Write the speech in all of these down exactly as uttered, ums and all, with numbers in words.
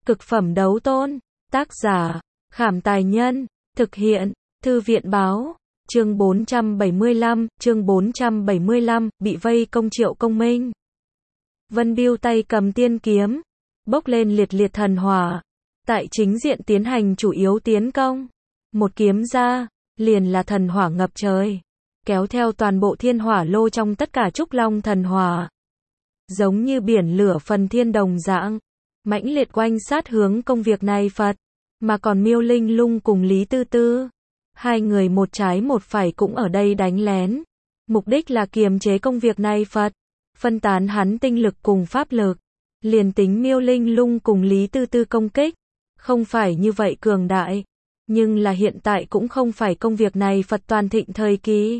Cực phẩm đấu tôn. Tác giả, Khảm Tài Nhân. Thực hiện, Thư viện Báo. Chương bốn trăm bảy mươi lăm, chương bốn trăm bảy mươi lăm, bị vây công Triệu Công Minh. Vân Bưu tay cầm tiên kiếm, bốc lên liệt liệt thần hỏa. Tại chính diện tiến hành chủ yếu tiến công. Một kiếm ra, liền là thần hỏa ngập trời. Kéo theo toàn bộ thiên hỏa lô trong tất cả trúc long thần hỏa. Giống như biển lửa phần thiên đồng dạng. Mãnh liệt oanh sát hướng công việc này Phật. Mà còn Miêu Linh Lung cùng Lý Tư Tư. Hai người một trái một phải cũng ở đây đánh lén. Mục đích là kiềm chế công việc này Phật. Phân tán hắn tinh lực cùng pháp lực. Liền tính Miêu Linh Lung cùng Lý Tư Tư công kích. Không phải như vậy cường đại. Nhưng là hiện tại cũng không phải công việc này Phật toàn thịnh thời kỳ.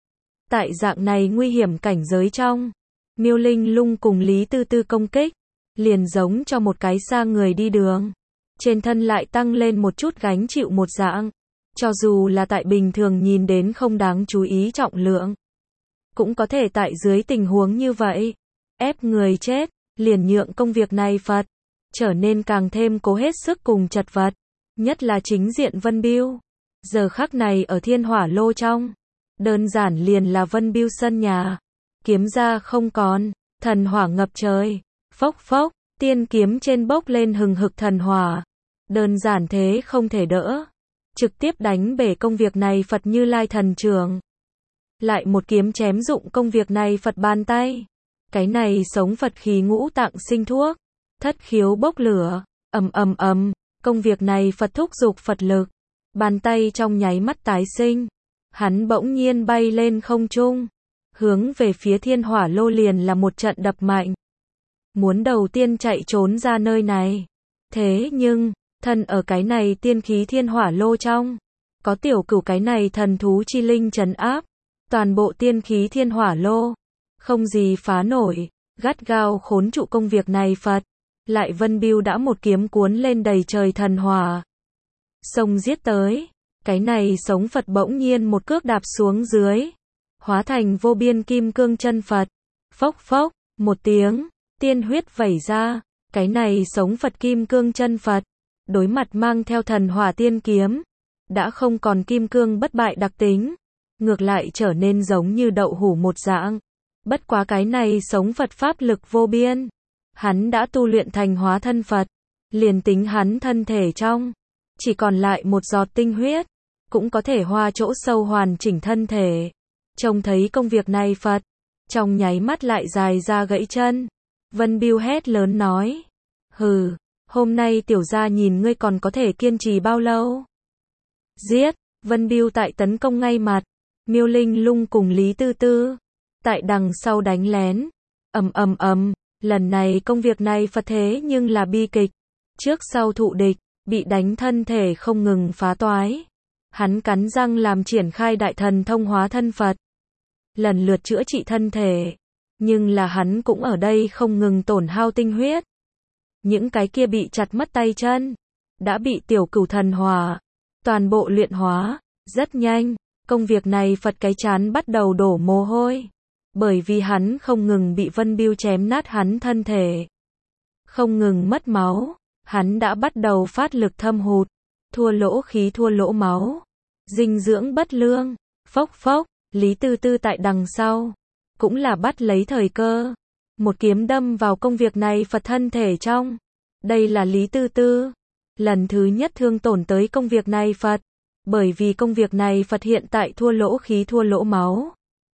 Tại dạng này nguy hiểm cảnh giới trong. Miêu Linh Lung cùng Lý Tư Tư công kích. Liền giống cho một cái xa người đi đường. Trên thân lại tăng lên một chút gánh chịu một dạng. Cho dù là tại bình thường nhìn đến không đáng chú ý trọng lượng. Cũng có thể tại dưới tình huống như vậy. Ép người chết, liền nhượng công việc này Phật. Trở nên càng thêm cố hết sức cùng chật vật. Nhất là chính diện Vân Bưu. Giờ khắc này ở thiên hỏa lô trong. Đơn giản liền là Vân Bưu sân nhà. Kiếm ra không còn, thần hỏa ngập trời. Phốc phốc, tiên kiếm trên bốc lên hừng hực thần hỏa. Đơn giản thế không thể đỡ. Trực tiếp đánh bể công việc này Phật Như Lai thần trường. Lại một kiếm chém dụng công việc này Phật bàn tay. Cái này sống Phật khí ngũ tạng sinh thuốc. Thất khiếu bốc lửa, ầm ầm ầm, công việc này Phật thúc giục Phật lực. Bàn tay trong nháy mắt tái sinh. Hắn bỗng nhiên bay lên không trung. Hướng về phía thiên hỏa lô liền là một trận đập mạnh. Muốn đầu tiên chạy trốn ra nơi này. Thế nhưng, thân ở cái này tiên khí thiên hỏa lô trong. Có tiểu cửu cái này thần thú chi linh trấn áp. Toàn bộ tiên khí thiên hỏa lô. Không gì phá nổi. Gắt gao khốn trụ công việc này Phật. Lại Vân Bưu đã một kiếm cuốn lên đầy trời thần hỏa. Xông giết tới. Cái này sống Phật bỗng nhiên một cước đạp xuống dưới. Hóa thành vô biên kim cương chân Phật. Phốc phốc, một tiếng. Tiên huyết vẩy ra. Cái này sống Phật kim cương chân Phật. Đối mặt mang theo thần hỏa tiên kiếm. Đã không còn kim cương bất bại đặc tính. Ngược lại trở nên giống như đậu hũ một dạng. Bất quá cái này sống Phật pháp lực vô biên. Hắn đã tu luyện thành hóa thân Phật. Liền tính hắn thân thể trong. Chỉ còn lại một giọt tinh huyết. Cũng có thể hoa chỗ sâu hoàn chỉnh thân thể. Trông thấy công việc này Phật. Trong nháy mắt lại dài ra gãy chân. Vân Bưu hét lớn nói. Hừ, hôm nay tiểu gia nhìn ngươi còn có thể kiên trì bao lâu. Giết, Vân Bưu tại tấn công ngay mặt. Miêu Linh Lung cùng Lý Tư Tư. Tại đằng sau đánh lén. Ầm ầm ầm, lần này công việc này Phật thế nhưng là bi kịch. Trước sau thụ địch, bị đánh thân thể không ngừng phá toái. Hắn cắn răng làm triển khai đại thần thông hóa thân Phật. Lần lượt chữa trị thân thể. Nhưng là hắn cũng ở đây không ngừng tổn hao tinh huyết. Những cái kia bị chặt mất tay chân. Đã bị tiểu cửu thần hỏa. Toàn bộ luyện hóa. Rất nhanh. Công việc này Phật cái chán bắt đầu đổ mồ hôi. Bởi vì hắn không ngừng bị Vân Bưu chém nát hắn thân thể. Không ngừng mất máu. Hắn đã bắt đầu phát lực thâm hụt. Thua lỗ khí thua lỗ máu. Dinh dưỡng bất lương. Phốc phốc. Lý Tư Tư tại đằng sau. Cũng là bắt lấy thời cơ. Một kiếm đâm vào công việc này Phật thân thể trong. Đây là Lý Tư Tư. Lần thứ nhất thương tổn tới công việc này Phật. Bởi vì công việc này Phật hiện tại thua lỗ khí thua lỗ máu.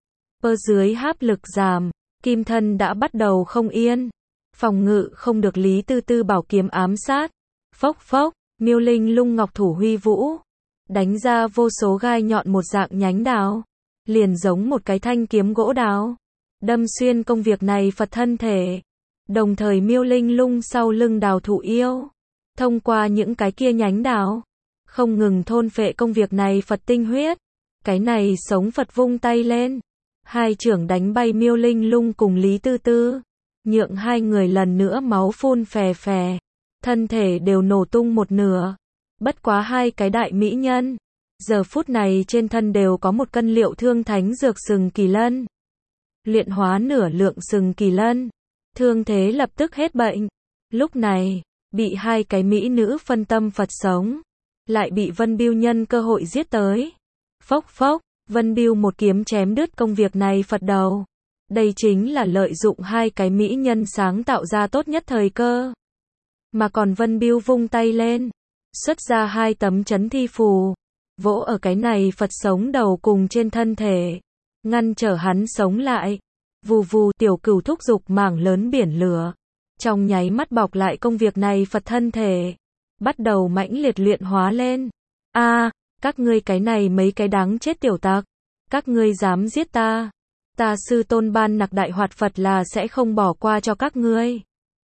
Cơ dưới háp lực giảm. Kim thân đã bắt đầu không yên. Phòng ngự không được Lý Tư Tư bảo kiếm ám sát. Phốc phốc. Miêu Linh Lung ngọc thủ huy vũ. Đánh ra vô số gai nhọn một dạng nhánh đào. Liền giống một cái thanh kiếm gỗ đào. Đâm xuyên công việc này Phật thân thể. Đồng thời Miêu Linh Lung sau lưng đào thụ yêu. Thông qua những cái kia nhánh đào. Không ngừng thôn phệ công việc này Phật tinh huyết. Cái này sống Phật vung tay lên. Hai trưởng đánh bay Miêu Linh Lung cùng Lý Tư Tư. Nhượng hai người lần nữa máu phun phè phè. Thân thể đều nổ tung một nửa. Bất quá hai cái đại mỹ nhân. Giờ phút này trên thân đều có một cân liệu thương thánh dược sừng kỳ lân. Luyện hóa nửa lượng sừng kỳ lân. Thương thế lập tức hết bệnh. Lúc này, bị hai cái mỹ nữ phân tâm Phật sống, lại bị Vân Bưu nhân cơ hội giết tới. Phốc phốc, Vân Bưu một kiếm chém đứt công việc này Phật đầu. Đây chính là lợi dụng hai cái mỹ nhân sáng tạo ra tốt nhất thời cơ. Mà còn Vân Bưu vung tay lên, xuất ra hai tấm chấn thi phù, vỗ ở cái này Phật sống đầu cùng trên thân thể, ngăn trở hắn sống lại. Vù vù, tiểu cửu thúc giục mảng lớn biển lửa, trong nháy mắt bọc lại công việc này Phật thân thể, bắt đầu mãnh liệt luyện hóa lên. A, à, các ngươi cái này mấy cái đáng chết tiểu tặc, các ngươi dám giết ta, ta sư tôn Ban Nặc Đại Hoạt Phật là sẽ không bỏ qua cho các ngươi.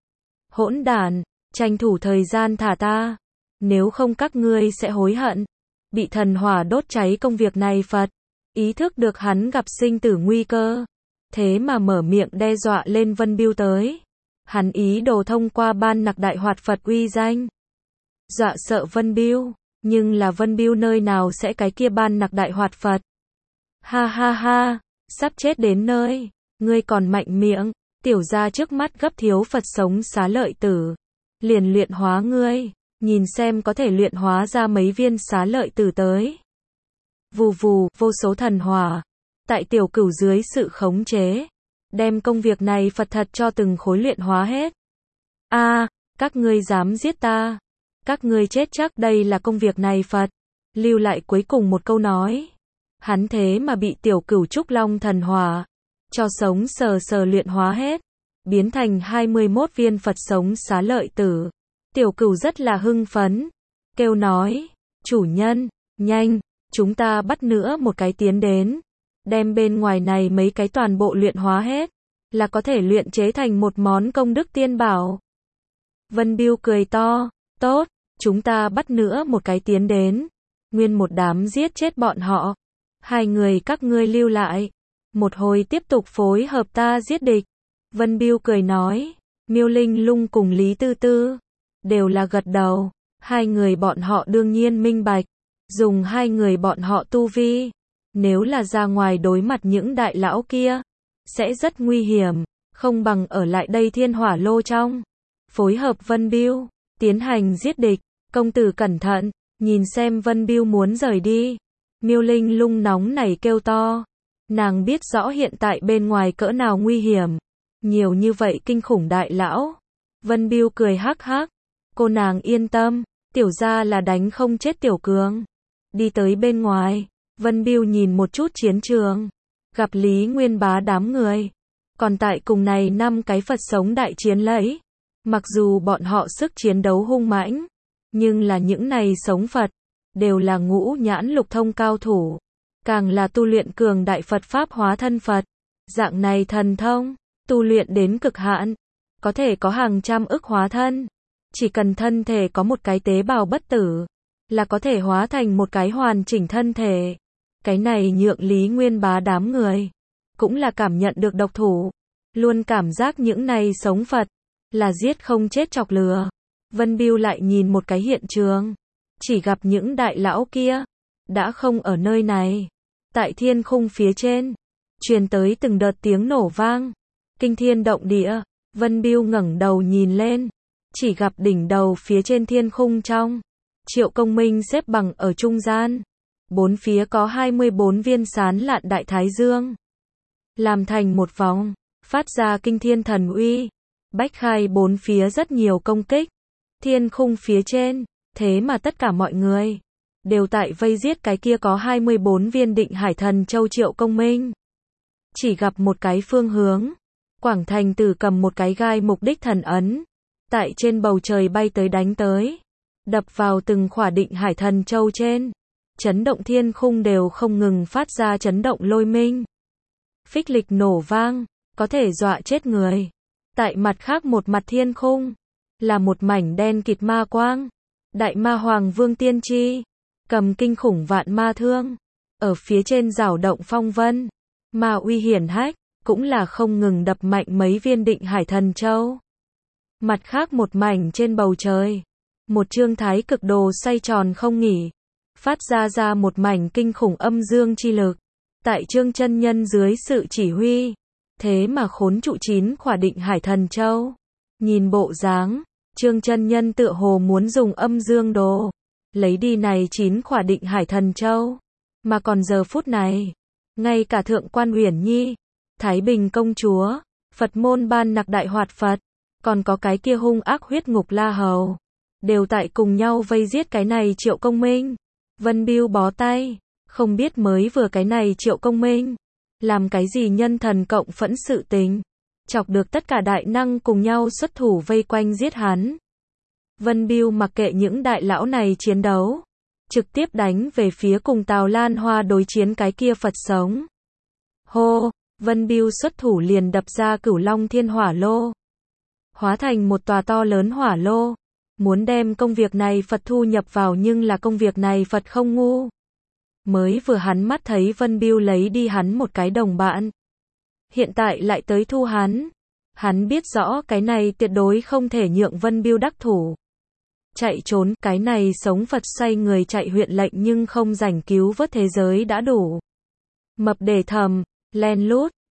Hỗn đản, tranh thủ thời gian thả ta, nếu không các ngươi sẽ hối hận. Bị thần hỏa đốt cháy công việc này Phật, ý thức được hắn gặp sinh tử nguy cơ, thế mà mở miệng đe dọa lên Vân Bưu tới. Hắn ý đồ thông qua Ban Nặc Đại Hoạt Phật uy danh, dọa sợ Vân Bưu, nhưng là Vân Bưu nơi nào sẽ cái kia Ban Nặc Đại Hoạt Phật. Ha ha ha, sắp chết đến nơi, ngươi còn mạnh miệng, tiểu gia trước mắt gấp thiếu Phật sống xá lợi tử, liền luyện hóa ngươi, nhìn xem có thể luyện hóa ra mấy viên xá lợi tử tới. Vù vù, vô số thần hỏa, tại tiểu cửu dưới sự khống chế, đem công việc này Phật thật cho từng khối luyện hóa hết. A, à, các ngươi dám giết ta, các ngươi chết chắc. Đây là công việc này Phật, lưu lại cuối cùng một câu nói. Hắn thế mà bị tiểu cửu trúc long thần hỏa cho sống sờ sờ luyện hóa hết, biến thành hai mươi mốt viên Phật sống xá lợi tử. Tiểu cửu rất là hưng phấn, kêu nói, chủ nhân, nhanh, chúng ta bắt nữa một cái tiến đến, đem bên ngoài này mấy cái toàn bộ luyện hóa hết, là có thể luyện chế thành một món công đức tiên bảo. Vân Bưu cười to, tốt, chúng ta bắt nữa một cái tiến đến, nguyên một đám giết chết bọn họ. Hai người các ngươi lưu lại, một hồi tiếp tục phối hợp ta giết địch. Vân Bưu cười nói, Miêu Linh Lung cùng Lý Tư Tư đều là gật đầu, hai người bọn họ đương nhiên minh bạch, dùng hai người bọn họ tu vi, nếu là ra ngoài đối mặt những đại lão kia, sẽ rất nguy hiểm, không bằng ở lại đây thiên hỏa lô trong, phối hợp Vân Bưu, tiến hành giết địch. Công tử cẩn thận, nhìn xem Vân Bưu muốn rời đi. Miêu Linh Lung nóng nảy kêu to, nàng biết rõ hiện tại bên ngoài cỡ nào nguy hiểm, nhiều như vậy kinh khủng đại lão. Vân Bưu cười hắc hắc, cô nàng yên tâm, tiểu gia là đánh không chết tiểu cường. Đi tới bên ngoài, Vân Bưu nhìn một chút chiến trường, gặp Lý Nguyên Bá đám người, còn tại cùng này năm cái Phật sống đại chiến lấy. Mặc dù bọn họ sức chiến đấu hung mãnh, nhưng là những này sống Phật, đều là ngũ nhãn lục thông cao thủ, càng là tu luyện cường đại Phật Pháp hóa thân Phật. Dạng này thần thông, tu luyện đến cực hạn, có thể có hàng trăm ức hóa thân. Chỉ cần thân thể có một cái tế bào bất tử, là có thể hóa thành một cái hoàn chỉnh thân thể. Cái này nhượng Lý Nguyên Bá đám người, cũng là cảm nhận được độc thủ, luôn cảm giác những này sống Phật, là giết không chết chọc lừa. Vân Bưu lại nhìn một cái hiện trường, chỉ gặp những đại lão kia, đã không ở nơi này. Tại thiên khung phía trên, truyền tới từng đợt tiếng nổ vang, kinh thiên động địa. Vân Bưu ngẩng đầu nhìn lên, chỉ gặp đỉnh đầu phía trên thiên khung trong, Triệu Công Minh xếp bằng ở trung gian, bốn phía có hai mươi bốn viên sán lạn đại thái dương, làm thành một vòng, phát ra kinh thiên thần uy, bách khai bốn phía rất nhiều công kích. Thiên khung phía trên, thế mà tất cả mọi người đều tại vây giết cái kia có hai mươi bốn viên Định Hải Thần Châu Triệu Công Minh. Chỉ gặp một cái phương hướng, Quảng Thành Tử cầm một cái gai mục đích thần ấn, tại trên bầu trời bay tới đánh tới, đập vào từng khỏa Định Hải Thần Châu trên, chấn động thiên khung đều không ngừng phát ra chấn động lôi minh. Phích lịch nổ vang, có thể dọa chết người. Tại mặt khác một mặt thiên khung, là một mảnh đen kịt ma quang. Đại ma Hoàng Vương Tiên Tri, cầm kinh khủng vạn ma thương, ở phía trên rảo động phong vân, ma uy hiển hách, cũng là không ngừng đập mạnh mấy viên Định Hải Thần Châu. Mặt khác một mảnh trên bầu trời, một chương thái cực đồ xoay tròn không nghỉ, phát ra ra một mảnh kinh khủng âm dương chi lực. Tại Trương chân nhân dưới sự chỉ huy, thế mà khốn trụ chín khỏa Định Hải Thần Châu. Nhìn bộ dáng, Trương chân nhân tựa hồ muốn dùng âm dương đồ lấy đi này chín khỏa Định Hải Thần Châu, mà còn giờ phút này, ngay cả Thượng quan Uyển Nhi, Thái Bình công chúa, Phật môn ban nặc đại hoạt Phật, còn có cái kia hung ác huyết ngục La Hầu, đều tại cùng nhau vây giết cái này Triệu Công Minh. Vân Bưu bó tay, không biết mới vừa cái này Triệu Công Minh làm cái gì nhân thần cộng phẫn sự tình, chọc được tất cả đại năng cùng nhau xuất thủ vây quanh giết hắn. Vân Bưu mặc kệ những đại lão này chiến đấu, trực tiếp đánh về phía cùng Tào Lan Hoa đối chiến cái kia Phật sống. Hô, Vân Bưu xuất thủ liền đập ra Cửu Long Thiên Hỏa Lô, hóa thành một tòa to lớn hỏa lô, muốn đem công việc này Phật thu nhập vào, nhưng là công việc này Phật không ngu. Mới vừa hắn mắt thấy Vân Bưu lấy đi hắn một cái đồng bạn, hiện tại lại tới thu hắn. Hắn biết rõ cái này tuyệt đối không thể nhượng Vân Bưu đắc thủ. Chạy trốn, cái này sống Phật xoay người chạy huyện lệnh nhưng không rảnh cứu vớt thế giới đã đủ. Mập để thầm, len lút,